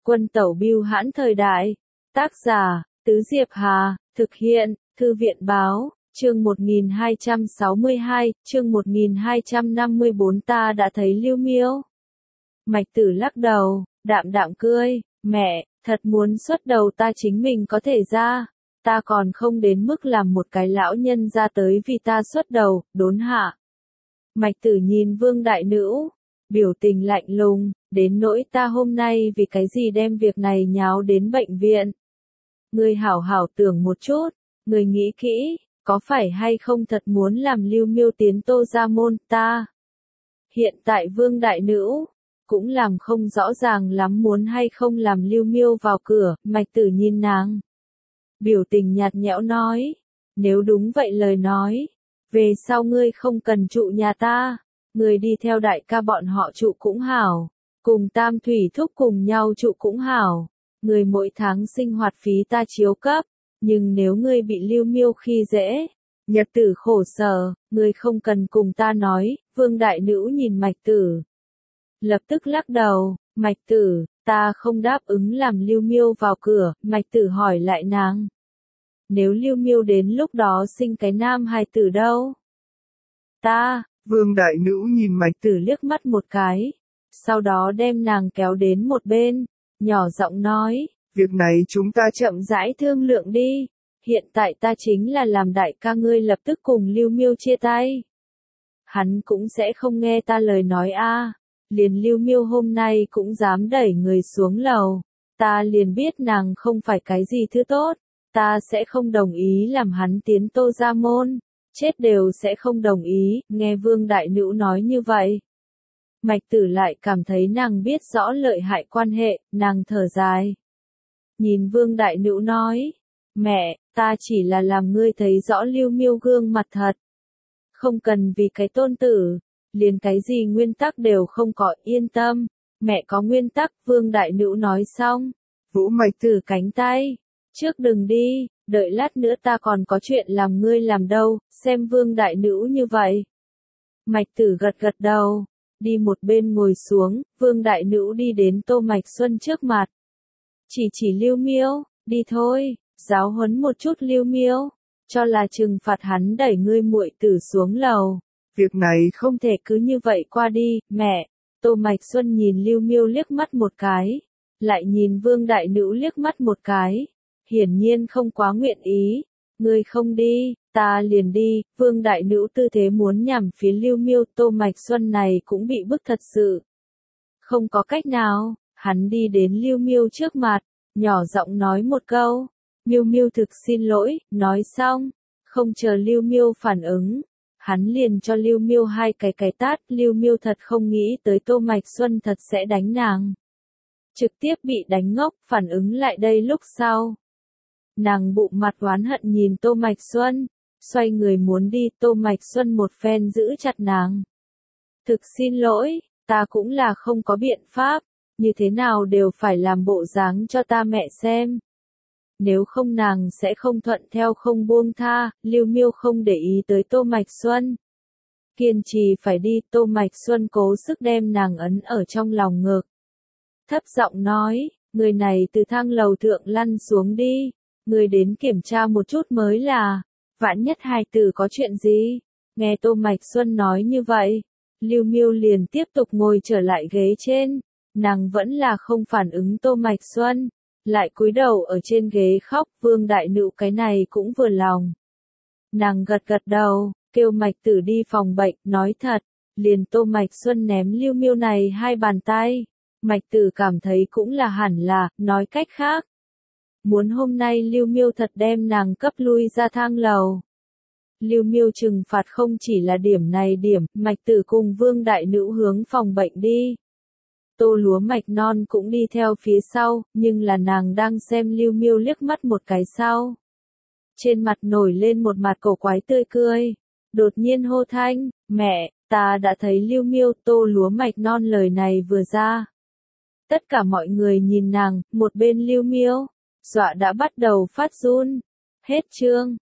Quân tẩu bưu hãn thời đại. Tác giả, Tứ Diệp Hà, thực hiện, Thư viện báo, chương 1262, chương 1254 ta đã thấy Lưu Miêu. Mạch Tử lắc đầu, đạm đạm cười, mẹ, thật muốn xuất đầu ta chính mình có thể ra, ta còn không đến mức làm một cái lão nhân ra tới vì ta xuất đầu, đốn hạ. Mạch Tử nhìn Vương Đại Nữ, biểu tình lạnh lùng, đến nỗi ta hôm nay vì cái gì đem việc này nháo đến bệnh viện. Ngươi hảo hảo tưởng một chút, ngươi nghĩ kỹ, có phải hay không thật muốn làm Lưu Miêu tiến Tô gia môn ta? Hiện tại Vương Đại Nữ cũng làm không rõ ràng lắm muốn hay không làm Lưu Miêu vào cửa, Mạch Tử nhìn nàng. Biểu tình nhạt nhẽo nói, nếu đúng vậy lời nói, về sau ngươi không cần trụ nhà ta, ngươi đi theo đại ca bọn họ trụ cũng hảo, cùng Tam Thủy Thúc cùng nhau trụ cũng hảo, ngươi mỗi tháng sinh hoạt phí ta chiếu cấp, nhưng nếu ngươi bị Lưu Miêu khi dễ, nhật tử khổ sở, ngươi không cần cùng ta nói. Vương Đại Nữ nhìn Mạch Tử, lập tức lắc đầu, Mạch Tử, ta không đáp ứng làm Lưu Miêu vào cửa. Mạch Tử hỏi lại nàng, nếu Lưu Miêu đến lúc đó sinh cái nam hài tử đâu? Vương Đại Nữ nhìn Mạch Tử liếc mắt một cái, sau đó đem nàng kéo đến một bên, nhỏ giọng nói, việc này chúng ta chậm rãi thương lượng đi, hiện tại ta chính là làm đại ca ngươi lập tức cùng Lưu Miêu chia tay. Hắn cũng sẽ không nghe ta lời nói a. Liền Lưu Miêu hôm nay cũng dám đẩy người xuống lầu, ta liền biết nàng không phải cái gì thứ tốt, ta sẽ không đồng ý làm hắn tiến Tô gia môn, chết đều sẽ không đồng ý. Nghe Vương Đại Nữ nói như vậy, Mạch Tử lại cảm thấy nàng biết rõ lợi hại quan hệ, nàng thở dài. Nhìn Vương Đại Nữ nói, mẹ, ta chỉ là làm ngươi thấy rõ Lưu Miêu gương mặt thật. Không cần vì cái tôn tử, liền cái gì nguyên tắc đều không có, yên tâm, mẹ có nguyên tắc. Vương Đại Nữ nói xong, vỗ Mạch Tử cánh tay, trước đừng đi, đợi lát nữa ta còn có chuyện làm ngươi làm đâu. Xem Vương Đại Nữ như vậy, Mạch Tử gật gật đầu, đi một bên ngồi xuống. Vương Đại Nữ đi đến Tô Mạch Xuân trước mặt, chỉ Lưu Miêu, đi thôi, giáo huấn một chút Lưu Miêu, cho là trừng phạt hắn đẩy ngươi muội tử xuống lầu. Việc này không thể cứ như vậy qua đi, mẹ. Tô Mạch Xuân nhìn Lưu Miêu liếc mắt một cái, lại nhìn Vương Đại Nữ liếc mắt một cái, hiển nhiên không quá nguyện ý. Ngươi không đi, ta liền đi. Vương Đại Nữ tư thế muốn nhằm phía Lưu Miêu, Tô Mạch Xuân này cũng bị bức thật sự. Không có cách nào, hắn đi đến Lưu Miêu trước mặt, nhỏ giọng nói một câu, Miêu Miêu thực xin lỗi. Nói xong, không chờ Lưu Miêu phản ứng, hắn liền cho Lưu Miêu hai cái tát. Lưu Miêu thật không nghĩ tới Tô Mạch Xuân thật sẽ đánh nàng, trực tiếp bị đánh ngốc. Phản ứng lại đây lúc sau, nàng bụng mặt oán hận nhìn Tô Mạch Xuân, xoay người muốn đi. Tô Mạch Xuân một phen giữ chặt nàng. Thực xin lỗi, ta cũng là không có biện pháp, như thế nào đều phải làm bộ dáng cho ta mẹ xem. Nếu không nàng sẽ không thuận theo không buông tha. Lưu Miêu không để ý tới Tô Mạch Xuân, kiên trì phải đi. Tô Mạch Xuân cố sức đem nàng ấn ở trong lòng ngực, thấp giọng nói, người này từ thang lầu thượng lăn xuống đi, người đến kiểm tra một chút mới là, vạn nhất hài tử có chuyện gì. Nghe Tô Mạch Xuân nói như vậy, Lưu Miêu liền tiếp tục ngồi trở lại ghế trên, nàng vẫn là không phản ứng Tô Mạch Xuân, lại cúi đầu ở trên ghế khóc. Vương Đại Nữ cái này cũng vừa lòng, nàng gật gật đầu, kêu Mạch Tử đi phòng bệnh. Nói thật, liền Tô Mạch Xuân ném Lưu Miêu này hai bàn tay, Mạch Tử cảm thấy cũng là hẳn là. Nói cách khác, muốn hôm nay Lưu Miêu thật đem nàng cấp lui ra thang lầu. Lưu Miêu trừng phạt không chỉ là điểm này điểm. Mạch Tử cùng Vương Đại Nữ hướng phòng bệnh đi, Tô Lúa Mạch Non cũng đi theo phía sau, nhưng là nàng đang xem Lưu Miêu liếc mắt một cái sau, trên mặt nổi lên một mặt cổ quái tươi cười, đột nhiên hô thanh, mẹ, ta đã thấy Lưu Miêu. Tô Lúa Mạch Non lời này vừa ra, tất cả mọi người nhìn nàng, một bên Lưu Miêu, dọa đã bắt đầu phát run. Hết chương.